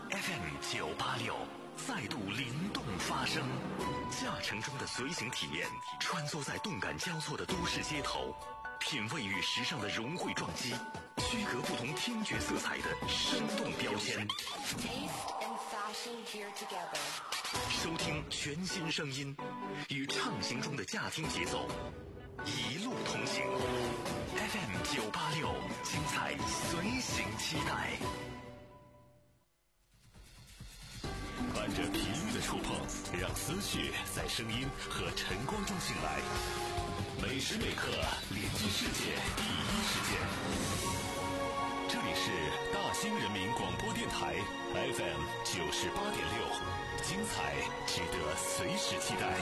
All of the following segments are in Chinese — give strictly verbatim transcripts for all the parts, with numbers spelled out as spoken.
F M 九八六再度灵动发声，驾乘中的随行体验，穿梭在动感交错的都市街头，品味与时尚的融汇撞击，区隔不同听觉色彩的生动标签。收听全新声音，与畅行中的驾听节奏，一路同行。F M 九八六，精彩随行期待。伴着频率的触碰，让思绪在声音和晨光中醒来。每时每刻连接世界第一时间。这里是大兴人民广播电台 F M 九十八点六，精彩值得随时期待。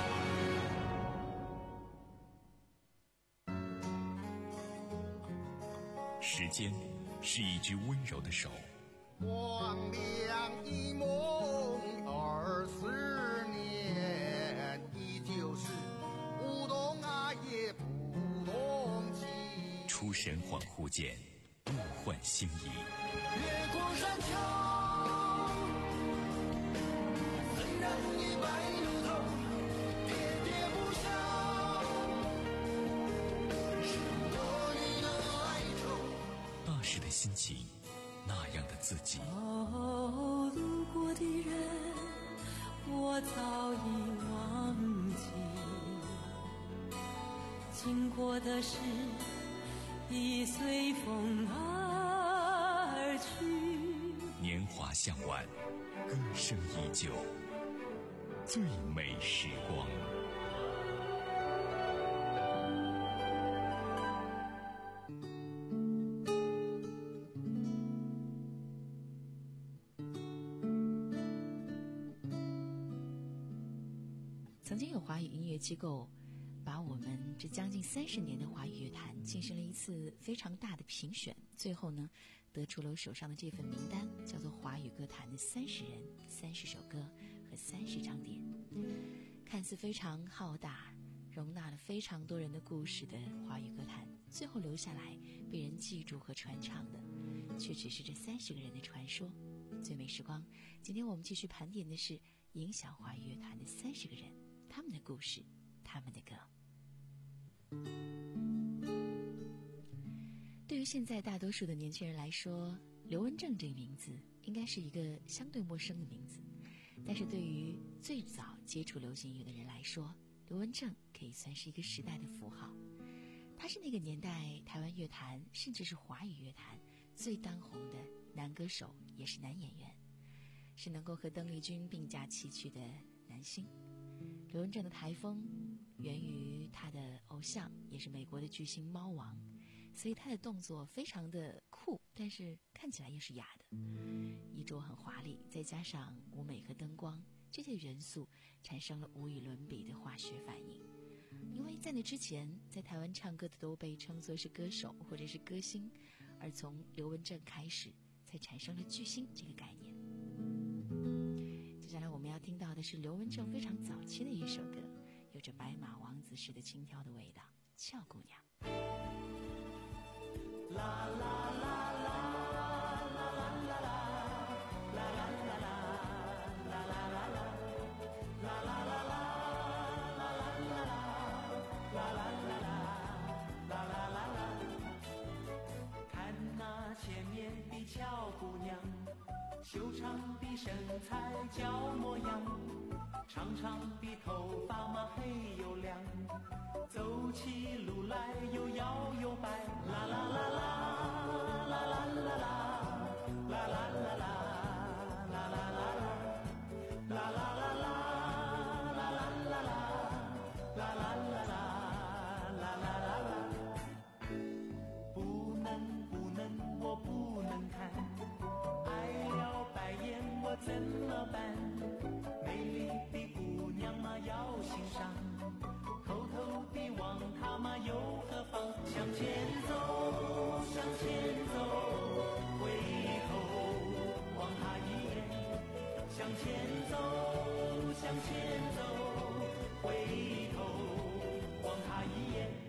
时间是一只温柔的手， 光亮一梦二十年，依旧是不懂爱也不懂情。 出神恍惚间，物换星移。 越过山丘，怎然一败如头，喋喋不休，是我你的哀愁。 那时的心情，那样的自己。 哦，路过的人我早已忘记，经过的事已随风而去。 年华向晚，歌声依旧，最美时光。 曾经有华语音乐机构把我们这将近三十年的华语乐坛进行了一次非常大的评选，最后呢得出了我手上的这份名单，叫做华语歌坛的三十人、三十首歌和三十张碟。看似非常浩大，容纳了非常多人的故事的华语歌坛，最后留下来被人记住和传唱的却只是这三十个人的传说。最美时光，今天我们继续盘点的是影响华语乐坛的三十个人，他们的故事，他们的歌。对于现在大多数的年轻人来说，刘文正这个名字应该是一个相对陌生的名字，但是对于最早接触流行音乐的人来说，刘文正可以算是一个时代的符号。他是那个年代台湾乐坛甚至是华语乐坛最当红的男歌手，也是男演员，是能够和邓丽君并驾齐驱的男星。刘文正的台风源于他的偶像，也是美国的巨星猫王，所以他的动作非常的酷，但是看起来又是哑的。衣着很华丽，再加上舞美和灯光，这些元素产生了无与伦比的化学反应。因为在那之前，在台湾唱歌的都被称作是歌手或者是歌星，而从刘文正开始才产生了巨星这个概念。接下来我们要听到的是刘文正非常早期的一首歌，有着白马王子式的轻佻的味道，俏姑娘。 啦啦啦啦啦啦啦啦。俏姑娘，修长的身材娇模样，长长的头发嘛黑又亮，走起路来又摇又摆，啦啦啦啦啦啦啦啦啦啦啦啦啦啦啦啦啦啦啦。怎么办？美丽的姑娘嘛要欣赏，偷偷地望她嘛又何妨？向前走，向前走，回头望她一眼。向前走，向前走，回头望她一眼。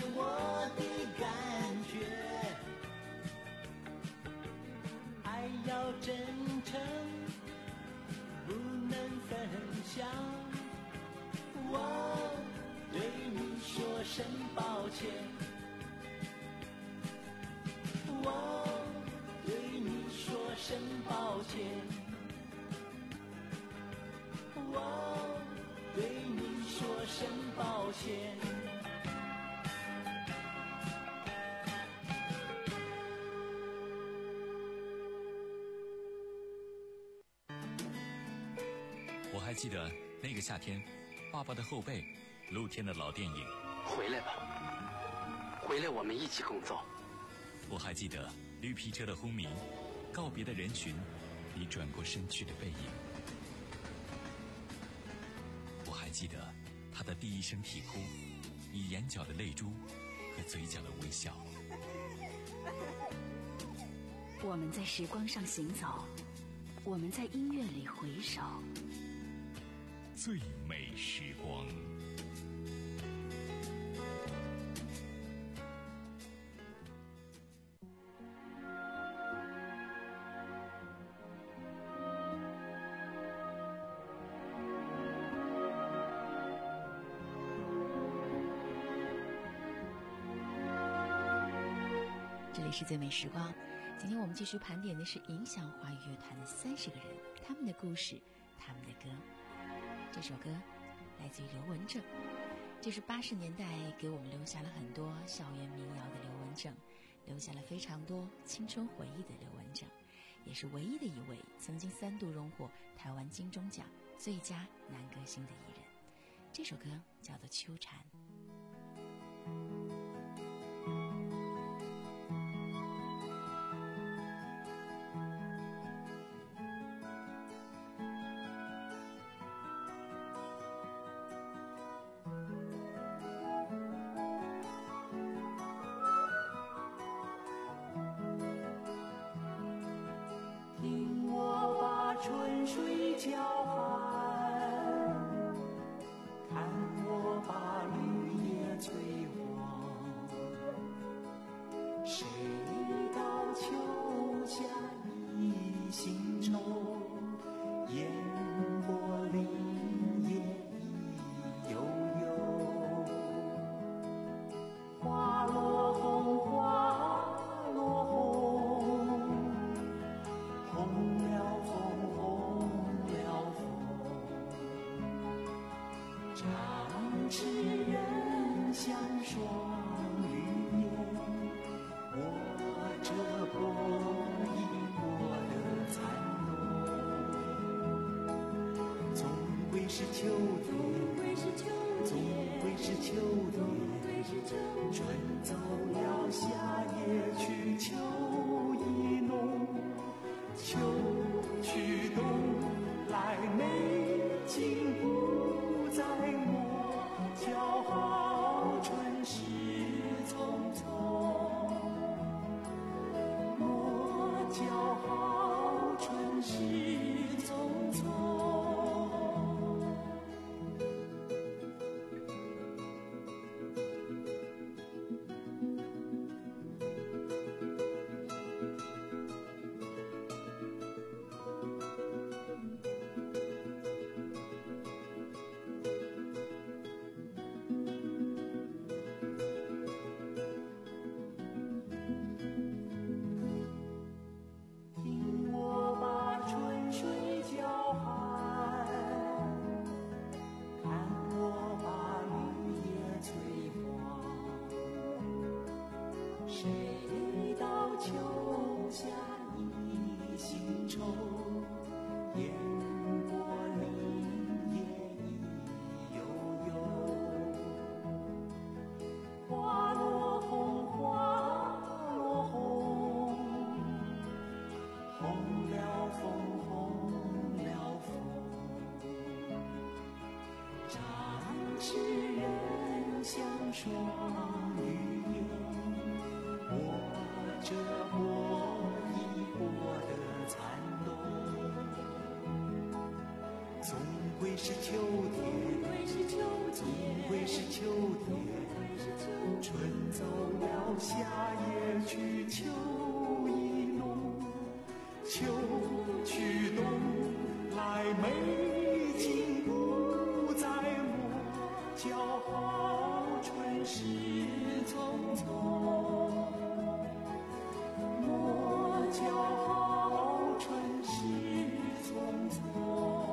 是我的感觉。爱要真诚，不能分享。我对你说声抱歉，我对你说声抱歉，我对你说声抱歉。 我还记得那个夏天，爸爸的后背，露天的老电影。 回来吧，回来，我们一起共奏。 我还记得绿皮车的轰鸣，告别的人群，你转过身去的背影。我还记得他的第一声啼哭，你眼角的泪珠和嘴角的微笑。 我们在时光上行走，我们在音乐里回首。 最美时光。 这里是最美时光，今天我们继续盘点的是影响华语乐坛的三十个人，他们的故事，他们的歌。这首歌来自于刘文正，这是八十年代给我们留下了很多校园民谣的刘文正，留下了非常多青春回忆的刘文正，也是唯一的一位曾经三度荣获台湾金钟奖最佳男歌星的艺人。这首歌叫做《秋蝉》。 春水交寒，看我把绿叶催黄。谁道秋夏一心愁，烟波林叶一悠悠。花落红，花落红，红了红。痴人像双语言，我这波一波的残浓，总归是秋天，总归是秋天，春走了，夏也去，秋意浓，秋去冬来，美景不再没。骄傲春事匆匆，莫骄傲春事匆匆。双语言，我这波一波的残浓，总归是秋天，总归是秋天， 春走了，夏也去，秋意浓，秋去冬来，美景不再磨，骄傲春事匆匆，莫骄傲春事匆匆。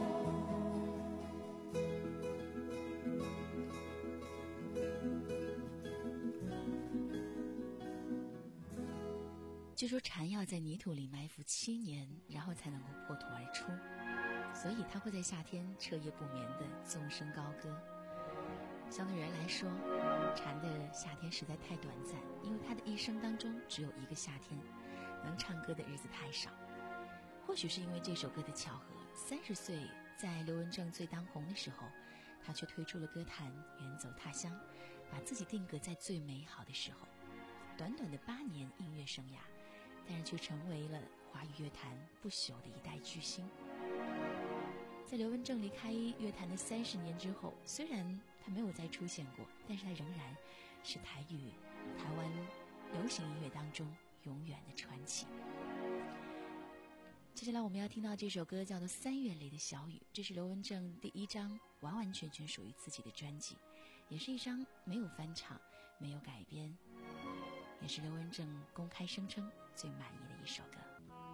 据说蝉要在泥土里埋伏七年，然后才能够破土而出，所以它会在夏天彻夜不眠地纵声高歌。相对人来说，蝉的夏天实在太短暂，因为它的一生当中只有一个夏天，能唱歌的日子太少。或许是因为这首歌的巧合，三十岁在刘文正最当红的时候，他却退出了歌坛，远走他乡，把自己定格在最美好的时候。短短的八年音乐生涯，但是却成为了华语乐坛不朽的一代巨星。在刘文正离开乐坛的三十年之后，虽然他没有再出现过，但是他仍然是台语、台湾流行音乐当中永远的传奇。接下来我们要听到这首歌叫做《三月里的小雨》，这是刘文正第一张完完全全属于自己的专辑，也是一张没有翻唱、没有改编，也是刘文正公开声称最满意的一首歌。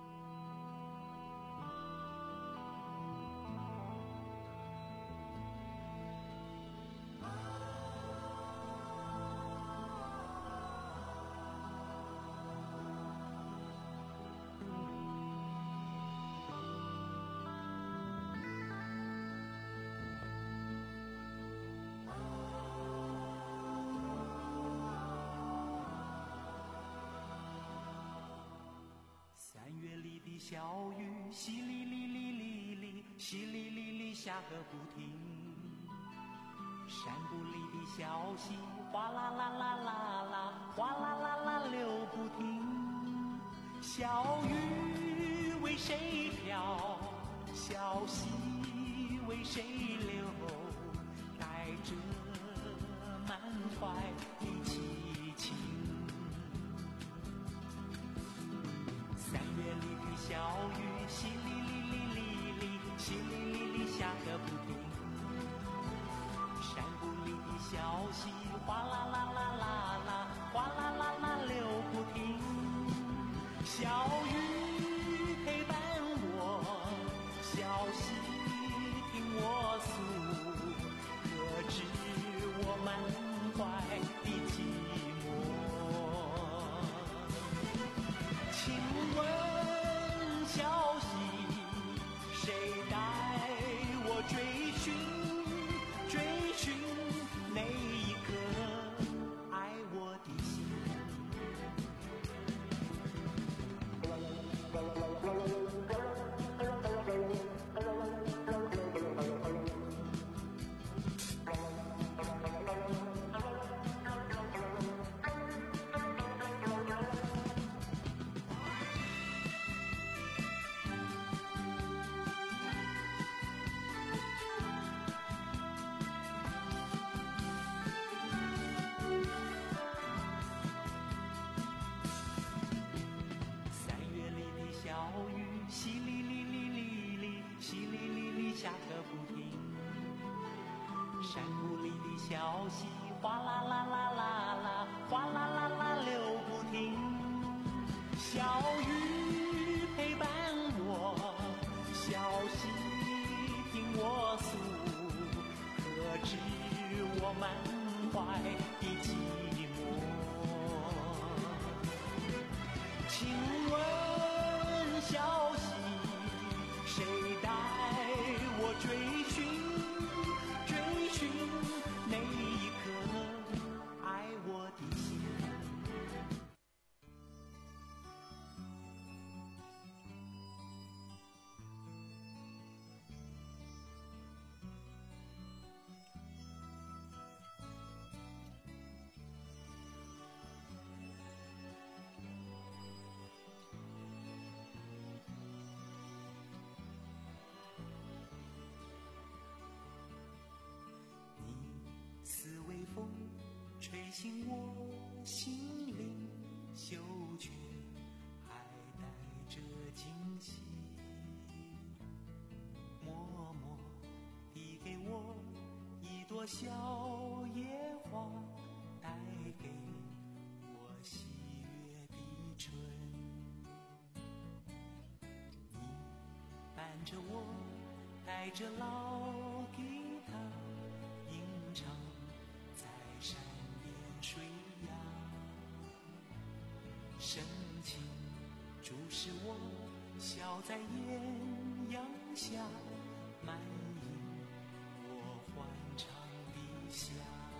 小雨淅沥沥沥沥沥，淅沥沥沥下个不停。山谷里的小溪哗啦啦啦啦啦，哗啦啦啦流不停。小雨为谁飘？小溪为谁流？带着满怀的凄情。三月里的小雨淅沥沥沥沥沥，淅沥沥沥下个不停。山谷里的小溪哗啦啦啦啦啦，哗啦啦啦流不停。小雨陪伴我，小溪听我诉，可知我满怀的寂寞。请问小溪，谁带我追寻追寻那一颗爱我的心？下个不停，山谷里的小溪哗啦啦啦啦啦，哗啦啦啦流不停。小雨陪伴我，小溪听我诉，可知我满怀的寂寞。请问小溪，谁带我追寻追寻那一颗爱我的心？ 信我心灵嗅觉还带着惊喜，默默递给我一朵小野花，带给我喜悦的春。你伴着我，带着老吉他，吟唱在山边水呀，深情注视我，笑在艳阳下，满盈我欢畅的夏。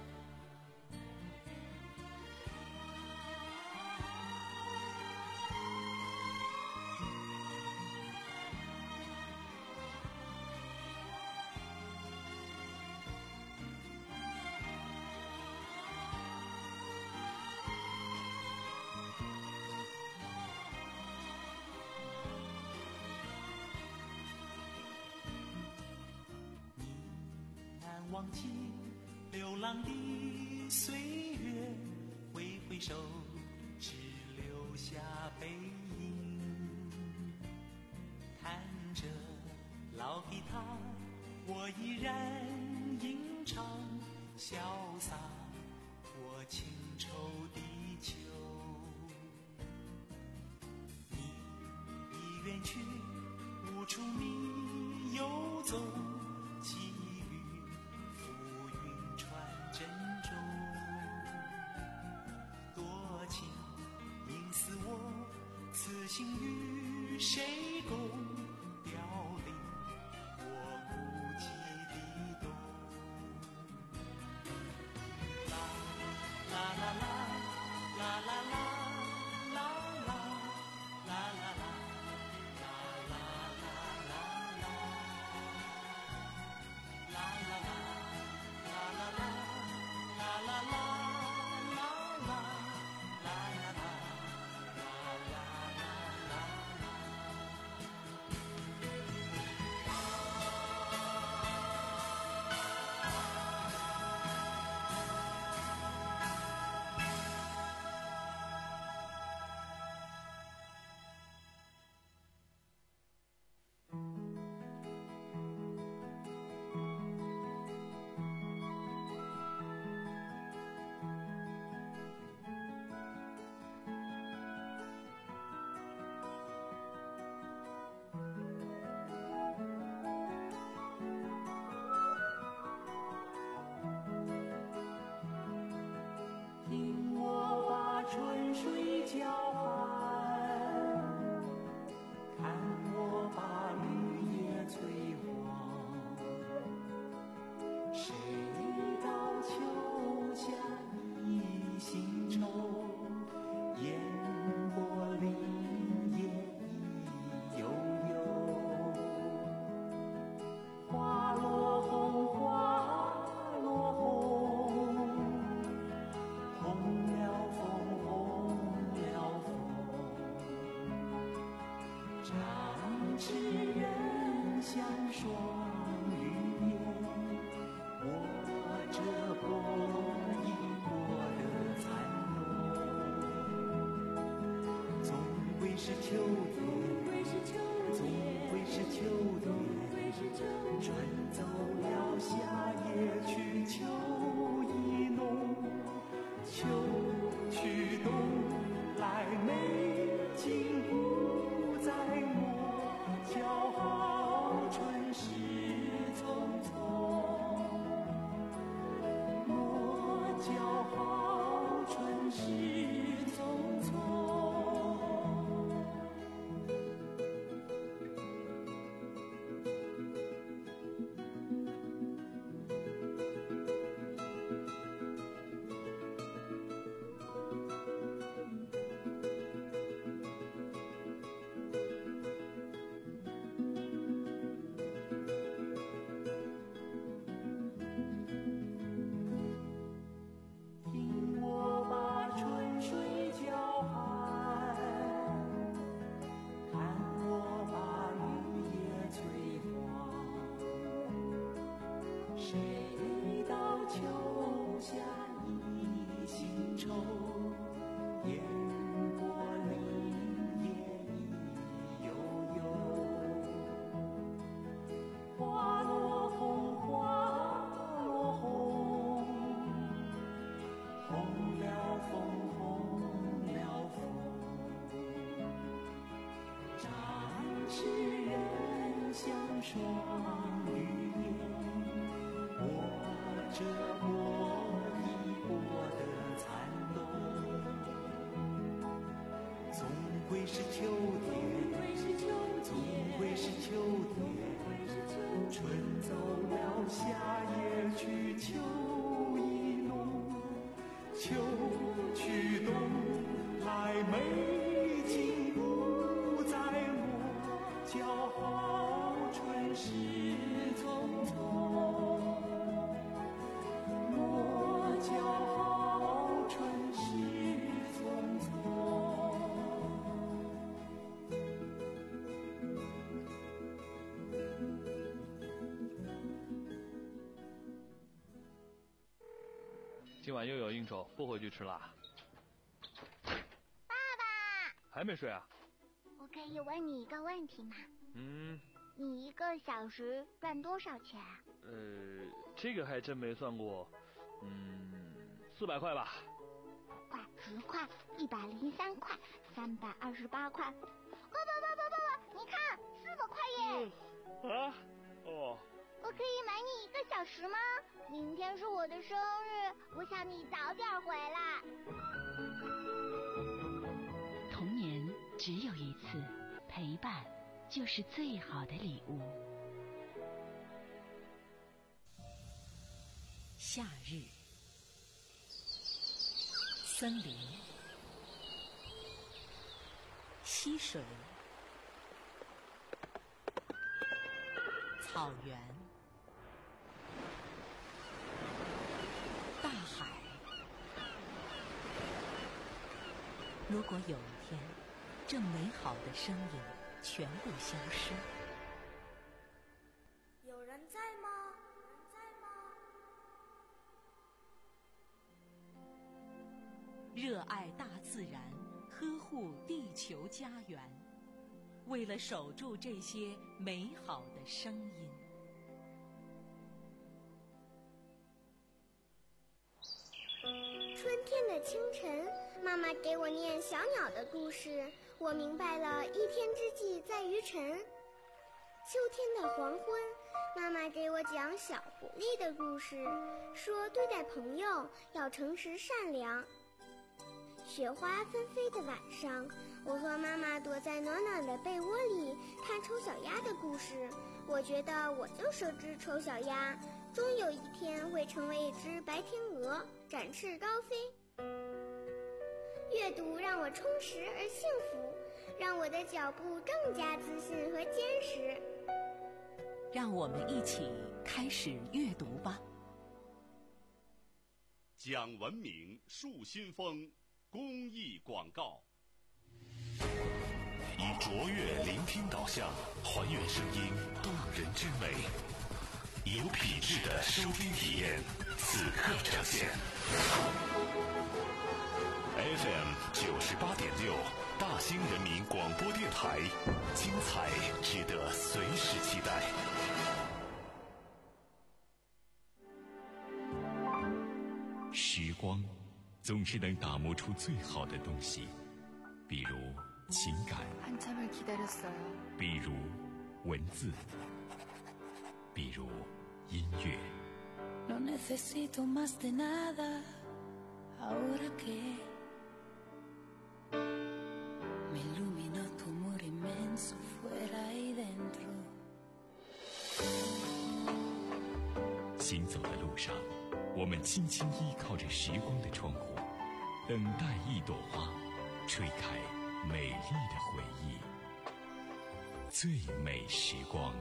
忘记流浪的岁月，挥挥手，只留下背影。弹着老吉他，我依然吟唱，潇洒过情愁的秋。你已远去，无处你游走，珍重，多情应似我，此心与谁共？凋零我孤寂的冬。啦啦啦啦啦啦啦啦啦啦啦啦啦啦啦啦啦啦啦。春水交寒，看我把绿叶催黄。谁道秋夏一心愁，烟波林叶一悠悠。花落红，花落红，红了枫。知人相双语言，我这过已过的残容，总归是秋天，总归是秋天，春走了夏也去，秋意浓，秋去冬来，美景不再没。叫好春事匆匆，莫叫好春事匆匆。 双玉眼，握着我一国的残冬，总归是秋天，总归是秋天，春走了，夏也去，秋意浓，秋去冬来，美景不再我骄傲，春事匆匆，我骄傲，春事匆匆。 今晚又有应酬，不回去吃啦。 爸爸， 还没睡啊？ 我可以问你一个问题吗？ 嗯， 你一个小时赚多少钱啊？ 呃，这个还真没算过。嗯，四百块吧。 块、十块、一百零三块、三百二十八块。爸爸爸爸爸爸，你看，四百块耶！ 啊？哦。 我可以买你一个小时吗？明天是我的生日，我想你早点回来。 童年只有一次，陪伴就是最好的礼物。 夏日，森林，溪水，草原，大海。如果有一天，这美好的声音全部消失， 有人在吗？有人在吗？ 热爱大自然，呵护地球家园，为了守住这些美好的声音。 春天的清晨，妈妈给我念小鸟的故事，我明白了一天之计在于晨。秋天的黄昏，妈妈给我讲小狐狸的故事，说对待朋友要诚实善良。雪花纷飞的晚上，我和妈妈躲在暖暖的被窝里看丑小鸭的故事，我觉得我就是只丑小鸭，终有一天会成为一只白天鹅，展翅高飞。阅读让我充实而幸福，让我的脚步更加自信和坚实。 让我们一起开始阅读吧。 讲文明树新风公益广告，以卓越聆听导向，还原声音动人之美，有品质的收听体验，此刻呈现。F M 九十八点六，大兴人民广播电台，精彩值得随时期待。 时光总是能打磨出最好的东西，比如情感，比如文字，比如音乐。行走的路上，我们轻轻依靠着时光的窗户，等待一朵花吹开美丽的回忆。最美时光。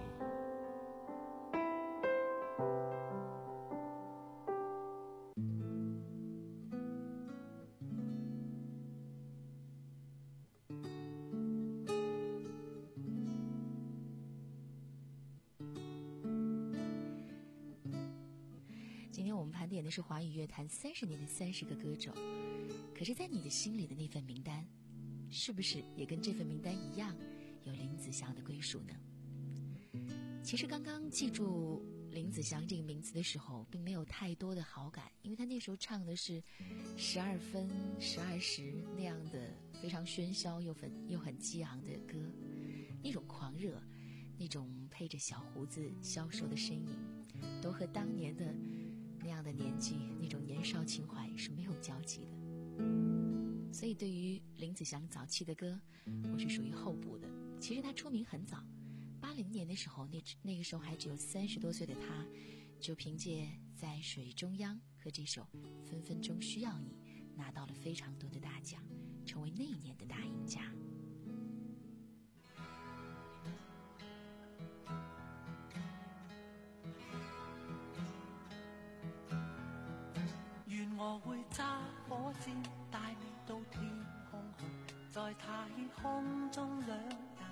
今天我们盘点的是华语乐坛三十年的三十个歌手，可是在你的心里的那份名单，是不是也跟这份名单一样有林子祥的归属呢？其实刚刚记住林子祥这个名字的时候，并没有太多的好感，因为他那时候唱的是十二分十二时那样的非常喧嚣又很又很激昂的歌，那种狂热那种配着小胡子消瘦的身影，都和当年的那样的年纪，那种年少情怀是没有交集的。所以对于林子祥早期的歌，我是属于后补的。其实他出名很早，八零年的时候，那那个时候还只有三十多岁的他，就凭借在水中央和这首分分钟需要你，拿到了非常多的大奖，成为那一年的大赢家。 願我會揸火箭帶你到天空去，在太空中兩人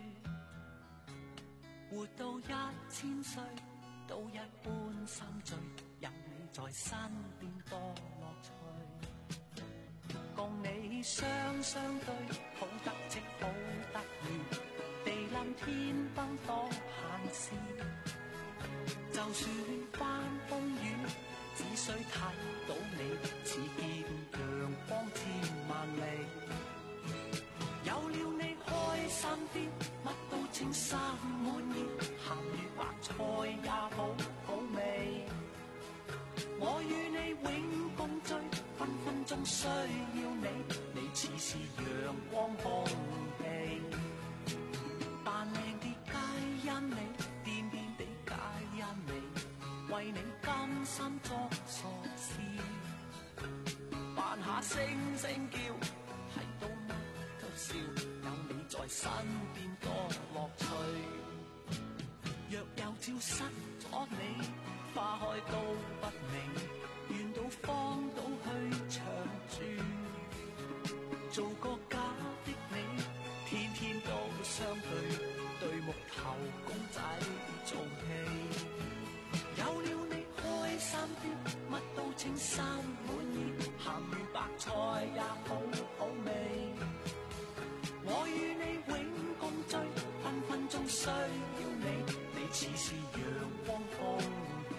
住，活到一千歲都一般心醉，有你在身邊多樂趣，共你雙雙對，好得戚好得意，地冧天崩多閒事，就算翻風雨，只需睇到你，似見陽光千萬里。有了你開心啲，乜都稱心滿意，鹹魚白菜也好好味。我與你永共聚，分分鐘需要你，你似是陽光空氣。扮靚啲皆因你，癲癲地皆因你，為你甘心作傻事，扮下聲聲叫，睇到乜都笑，有你在身邊多樂趣。若有朝失咗你，花開都不明，願到荒島去長住，做個假的你，天天都相對，對木頭公仔做戲。有了你開心啲，乜都稱心滿意，鹹魚白菜也好好味。我與你永共聚，分分鐘需要你，你似是陽光空氣。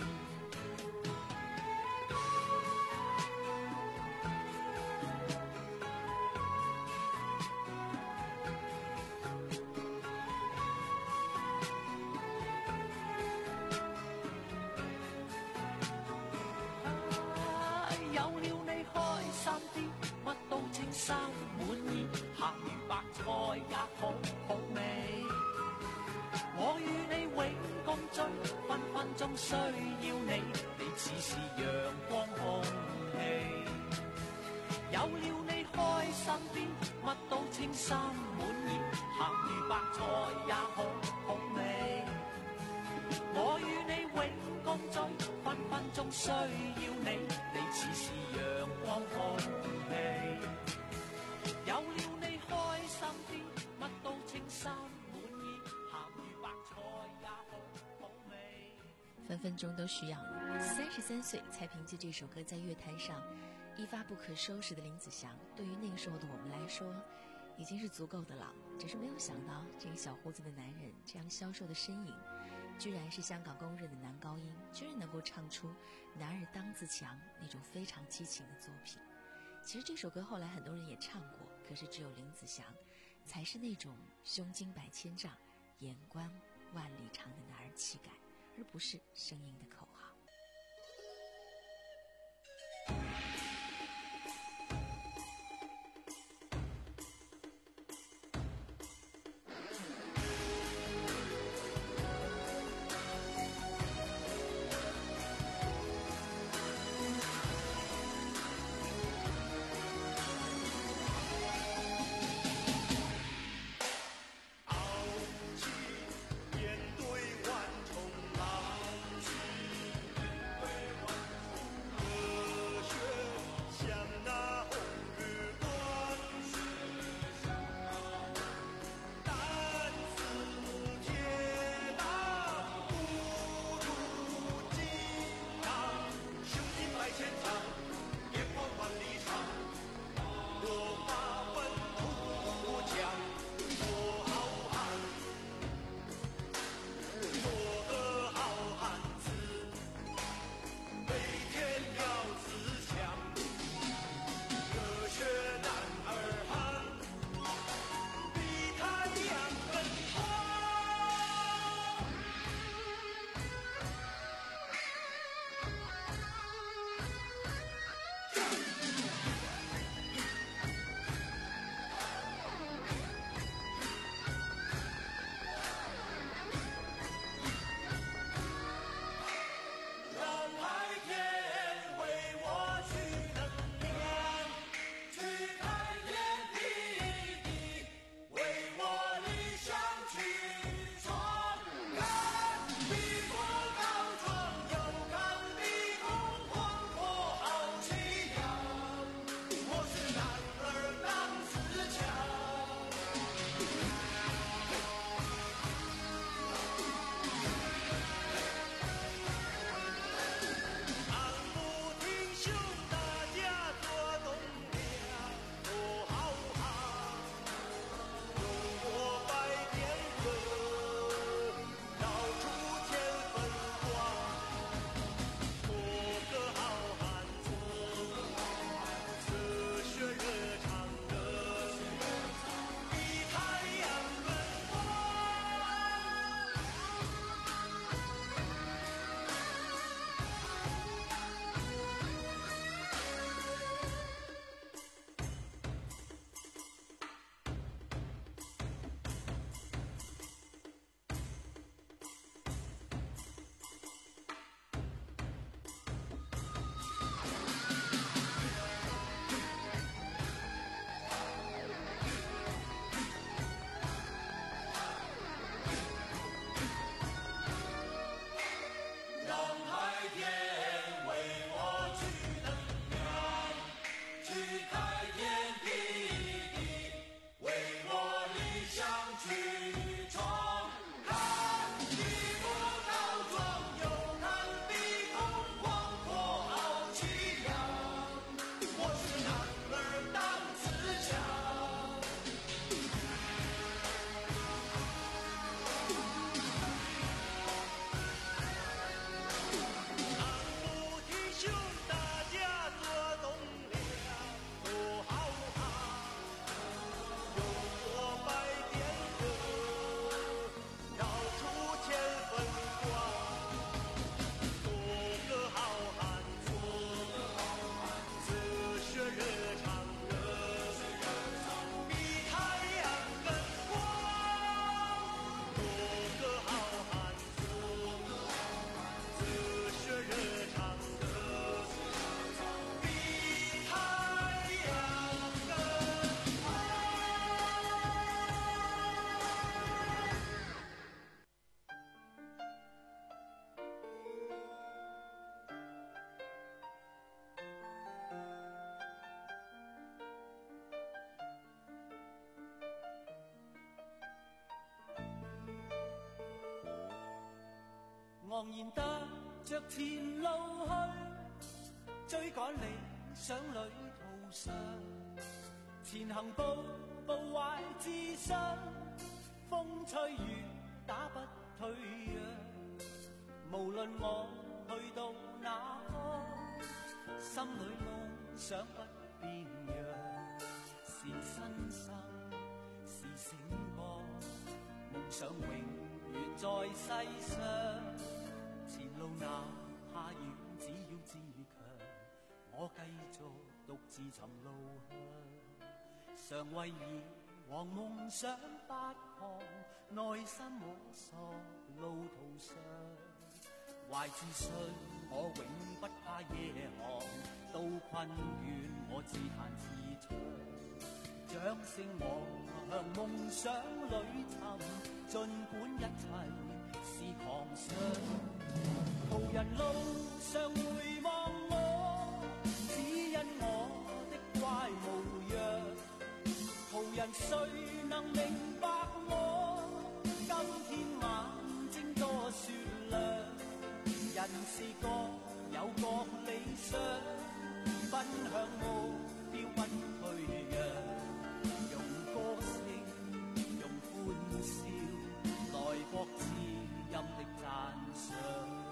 有了你開心啲，乜都稱心滿意，鹹魚白菜也好好味。我與你永共聚，分分鐘需要你，你似是陽光空氣。有了你開心啲，乜都稱心滿意，鹹魚白菜也好好味。我與你永共聚，分分鐘需要你，你似是陽光空氣。有了你開心啲，乜都稱心滿意，鹹魚白菜也好好味。 分分鐘都需要你。三十三歲才憑借這首歌在樂壇上一發不可收拾的林子祥，對於那個時候的我們來說，已經是足夠的了。只是沒有想到，這個小胡子的男人，這樣消瘦的身影，居然是香港公認的男高音，居然能夠唱出《男兒當自強》那種非常激情的作品。其實這首歌後來很多人也唱過，可是只有林子祥才是那種胸襟百千丈、眼觀萬里長的男兒氣概，而不是聲音的口號。 面对万重浪。 昂然踏着前路去，追趕理想旅途上，前行步步懷自信，風吹雨打不退讓。無論我去到哪方，心裏夢想不變樣，是新生，是醒覺，夢想永遠在世上。前路哪怕遠，只要自強，我繼續獨自尋路向。常為以往夢想發狂，內心摸索路途上，懷自信我永不怕夜航，到困倦我自彈自唱，掌聲我向夢想裏尋，儘管一切是狂想。途人路上回望我，只因我的怪模樣。途人誰能明白我？今天眼睛多雪亮。人是各有各理想，奔向目標不退讓。用歌聲，用歡笑，來博知音的讚賞。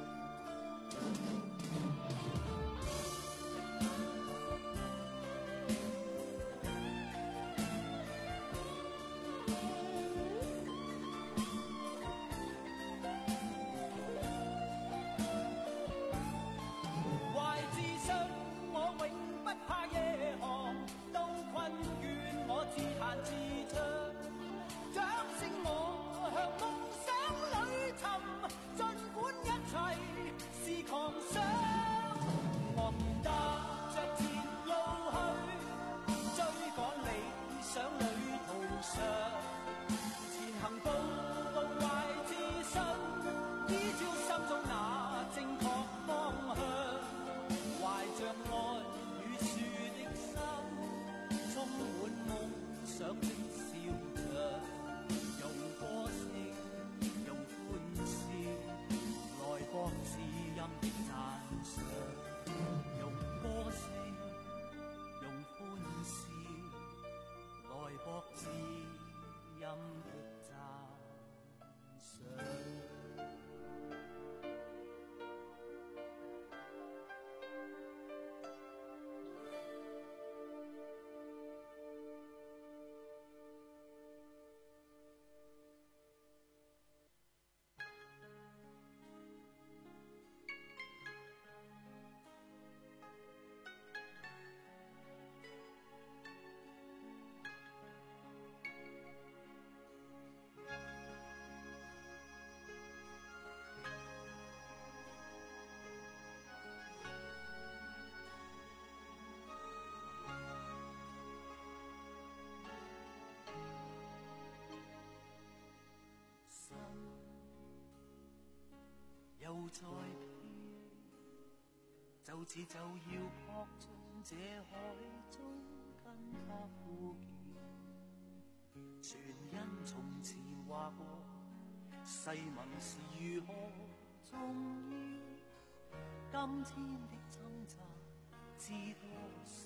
又再飄，就似就要撲進這海中，跟它呼叫。全因從前話過，誓盟是如何重要，今天的掙扎知多少。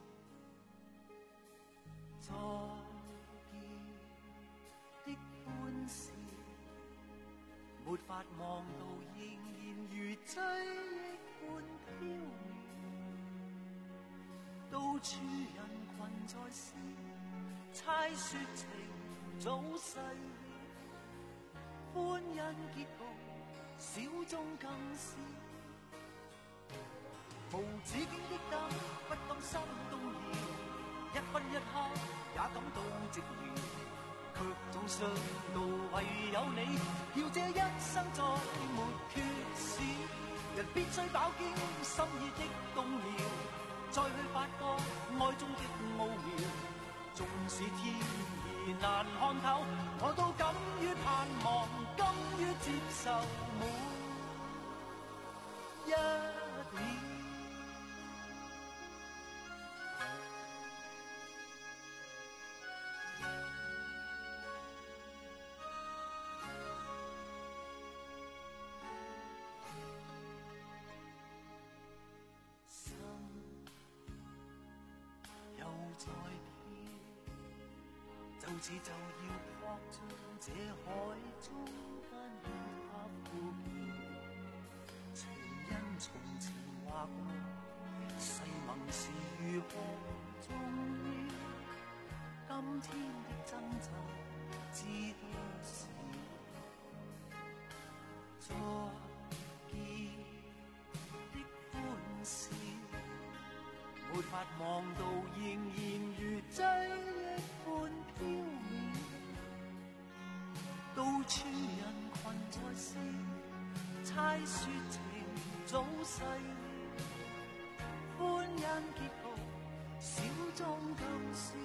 再見的歡笑，沒法望到，仍然如追憶般飄渺。到處人群在笑，猜說情早逝了，歡欣結局小眾更少。無止境的等，不當心動搖，一分一刻也感到寂寥。 卻總想到唯有你，要這一生再沒缺少。人必須飽經心意的動搖，再去發覺愛中的奧妙。縱使天意難看透，我都敢於盼望，甘於接受每一秒。就似就要撲進這海中，但願它枯竭。全因從前劃過，誓盟是如何重要。今天的掙扎，知多少？昨見的歡笑，沒法望到，仍然如追憶般飄渺。到處人群在笑，猜說情早逝了，歡欣結局，小眾更笑。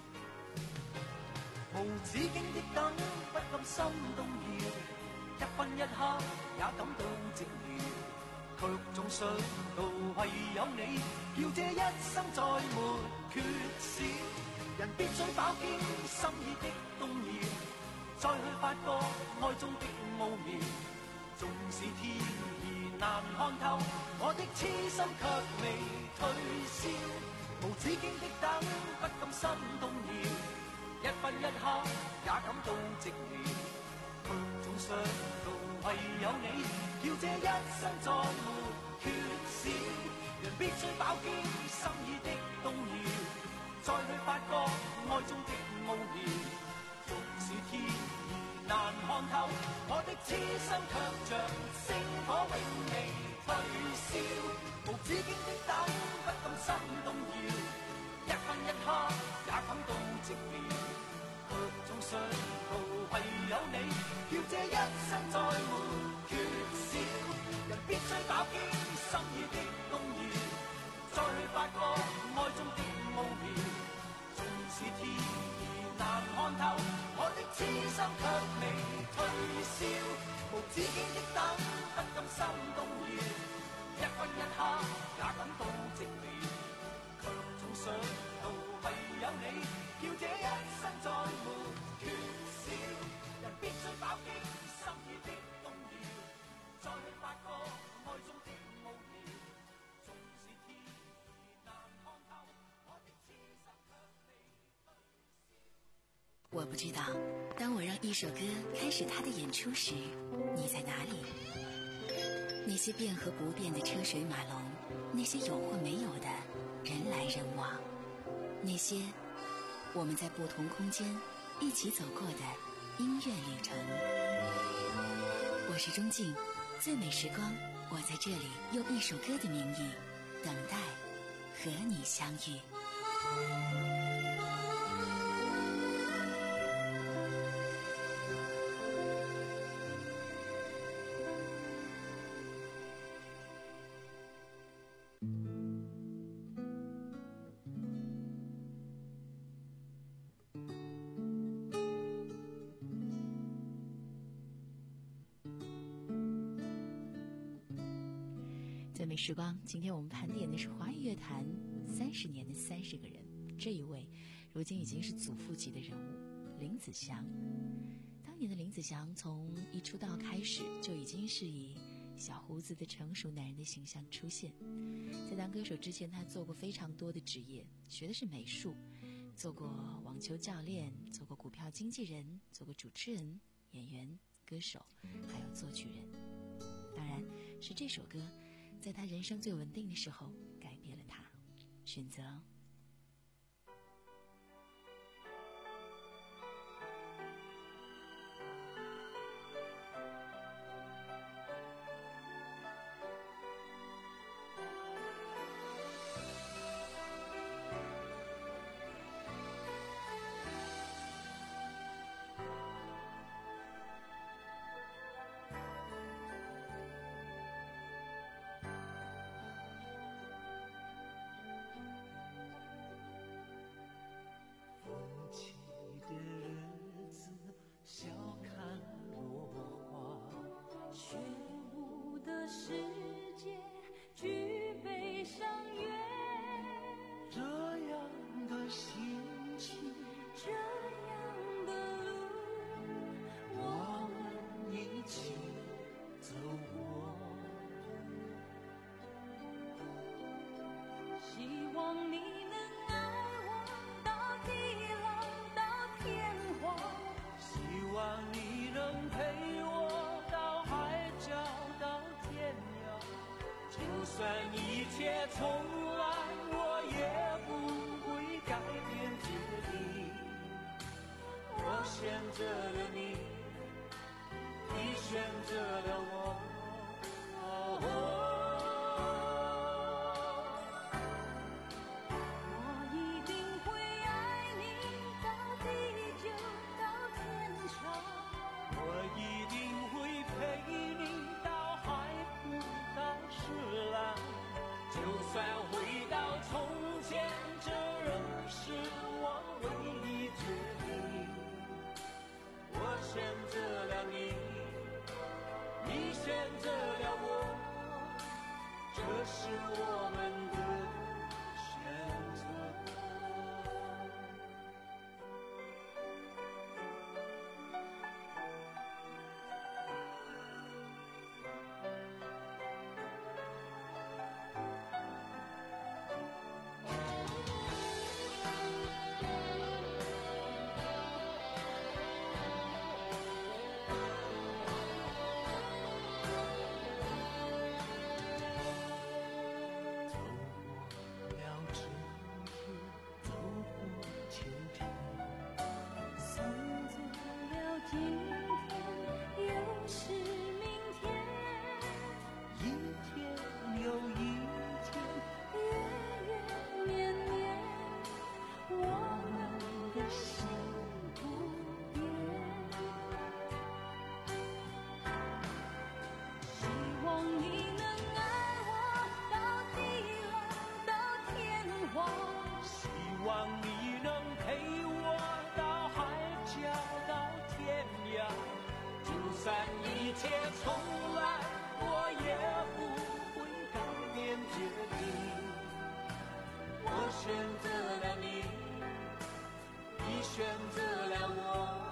無止境的等，不禁心動搖，一分一刻也感到寂寥。卻總想到唯有你，叫這一生再沒缺少。人必須飽經心意的動搖，再去發覺愛中的奧妙。縱使天意難看透，我的痴心卻未退燒。無止境的等，不禁心動搖，一分一刻也感到寂寥。卻總想到唯有你，叫這一生再沒缺少。人必須飽經心意的動搖，再去發覺愛中的奧妙。縱使天意難看透，我的痴心卻像星火永未退燒。無止境的等，不禁心動搖，一分一刻也感到寂寥。卻總想到唯有你，叫這一生再沒缺少。人必須飽經心意的動搖，再去發覺愛中的奧妙。縱使天意難看透，我的痴心卻未退燒。無止境的等，不禁心動搖，一分一刻也感到寂寥。卻總想到唯有你，叫這一生再沒缺少。人必須飽經心意的動搖，再去發覺愛中的奧妙。縱使天意難看透，我的痴心卻未退燒。 我不知道，當我讓一首歌開始它的演出時，你在哪裡？那些變和不變的車水馬龍，那些有或沒有的人來人往，那些我們在不同空間一起走過的音樂旅程。我是鍾靜，最美時光，我在這裡用一首歌的名義等待和你相遇。最美时光，今天我们盘点的是华语乐坛三十年的三十个人。这一位如今已经是祖父级的人物，林子祥。当年的林子祥从一出道开始就已经是以小胡子的成熟男人的形象出现。在当歌手之前，他做过非常多的职业，学的是美术，做过网球教练，做过股票经纪人，做过主持人、演员、歌手，还有作曲人。当然是这首歌在他人生最稳定的时候改变了他，选择世界举杯赏月， 这样的心情， 这样的路，我们一起走过。 希望你能爱我到地老到天荒， 希望你能陪我到海角到天涯，就算一切重来，我也不会改变决定。我选择了你，你选择了我。哦哦选择了你，你选择了我，这是我们的选择。一切重来，我也不会改变决定。我选择了你，你选择了我。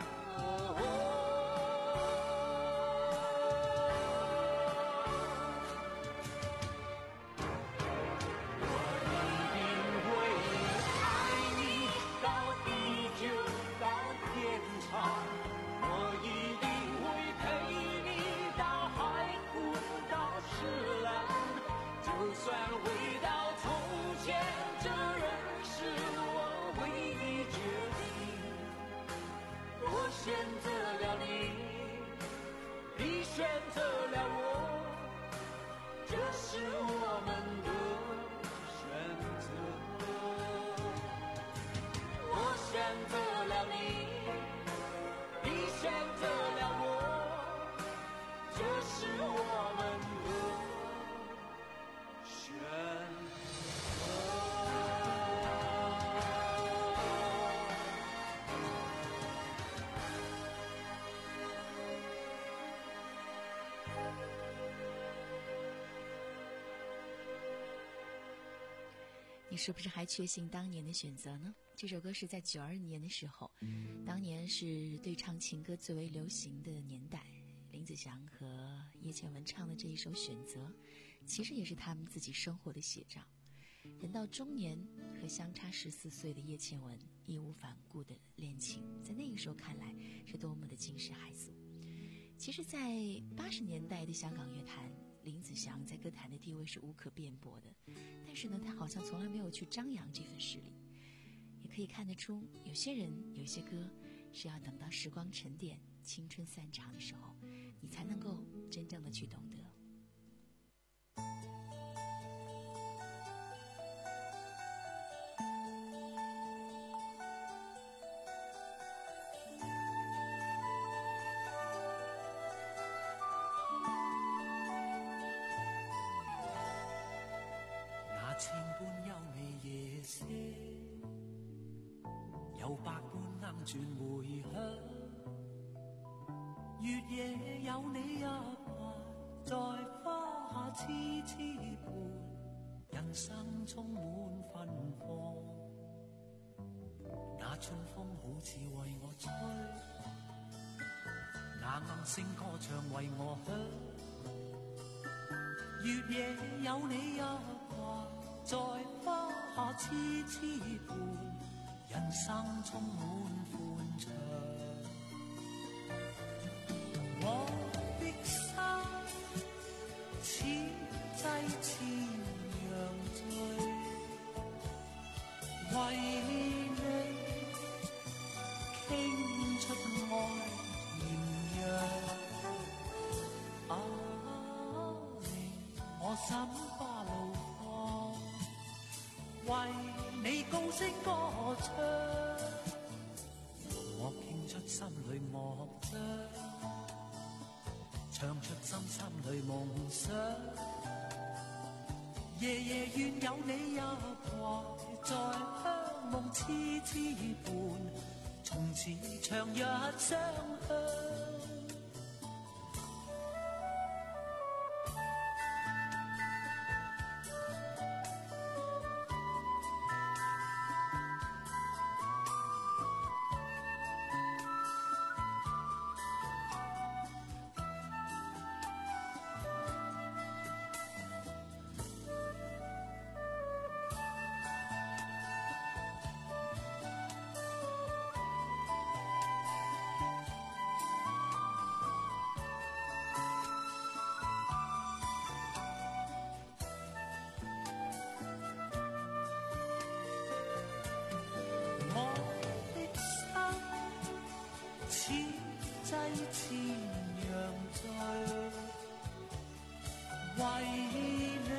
选择了你，你选择了我，这是我们的选择。我选择了你，你选择了我，这是我们的选择。 你是不是还确信当年的选择呢？这首歌是在九二年的时候，当年是对唱情歌最为流行的年代。林子祥和叶倩文唱的这一首《选择》，其实也是他们自己生活的写照。人到中年，和相差十四岁的叶倩文义无反顾的恋情，在那个时候看来是多么的惊世骇俗。其实，在八十年代的香港乐坛，林子祥在歌坛的地位是无可辩驳的，但是呢，他好像从来没有去张扬这份实力。也可以看得出，有些人有些歌是要等到时光沉淀、青春散场的时候，你才能够真正的去懂得。 情般優美夜色，有百般鶯轉回響，月夜有你入懷， 在花下痴痴伴，人生充滿芬芳。那春風好似為我吹，那暗星歌唱為我響。月夜有你一掛，在花下痴痴伴，人生充滿歡暢。我的心似劑千樣醉，為你傾出愛綿羊。啊，令我心花怒放，為你高聲歌唱，我傾出心裏樂章，唱出心心裏夢想。夜夜願有你一懷，在鄉夢痴痴伴，從此長日相向。似劑千樣醉，為你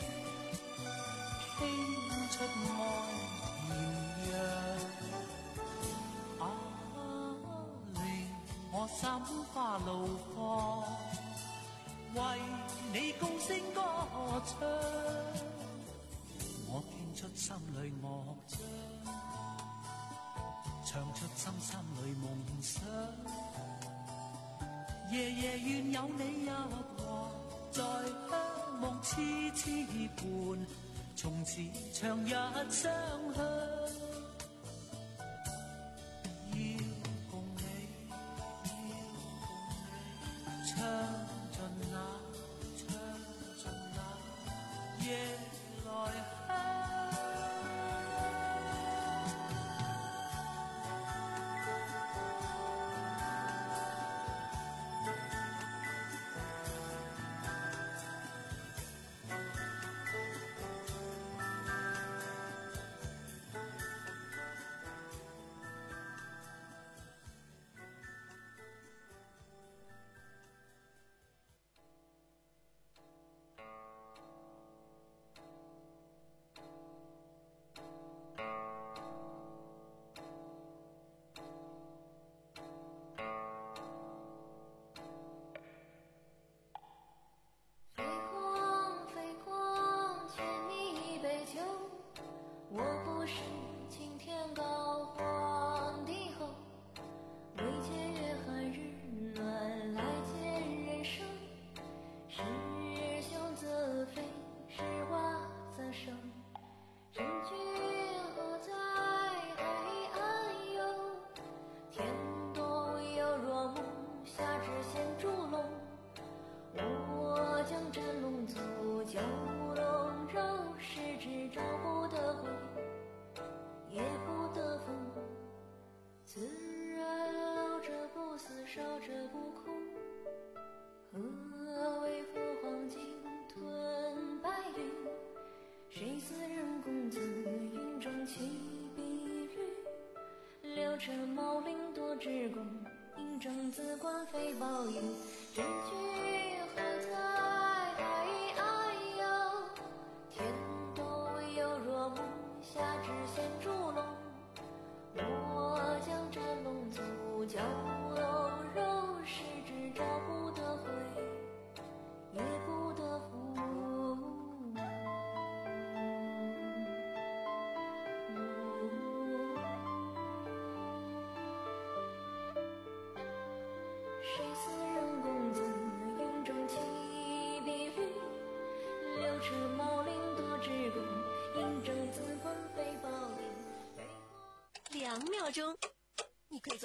傾出愛綿羊。啊，令我心花怒放，為你高聲歌唱，我傾出心裏樂章，唱出心心裏夢想。夜夜願有你一懷，在鄉夢痴痴伴，從此長日相向。要共你，要共你，唱盡那，唱盡那夜來香。 这茂林多枝共，饮鸩子观飞豹影。知句何在？哎呦，天都有若木，下知仙烛龙。我将这龙族蛟龙肉，食之朝不得回，也不得复。谁似人公子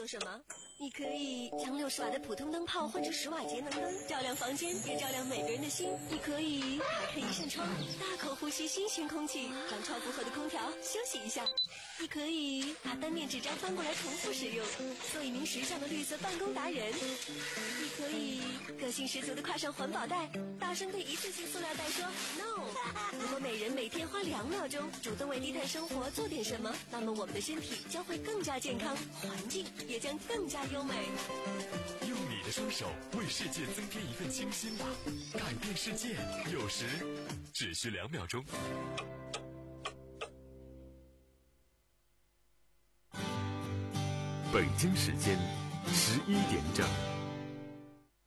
用什么？你可以将六十瓦的普通灯泡换成十瓦节能灯，照亮房间，也照亮每个人的心。你可以打开一扇窗，大口呼吸新鲜空气，让超负荷的空调休息一下。你可以把单面纸张翻过来重复使用，做一名时尚的绿色办公达人。你可以个性十足的挎上环保袋，大声对一次性塑料袋说 no。 如果每人每天花两秒钟主动为低碳生活做点什么，那么我们的身体将会更加健康，环境也将更加优美。 用你的双手为世界增添一份清新吧，改变世界有时只需两秒钟。北京时间十一点整。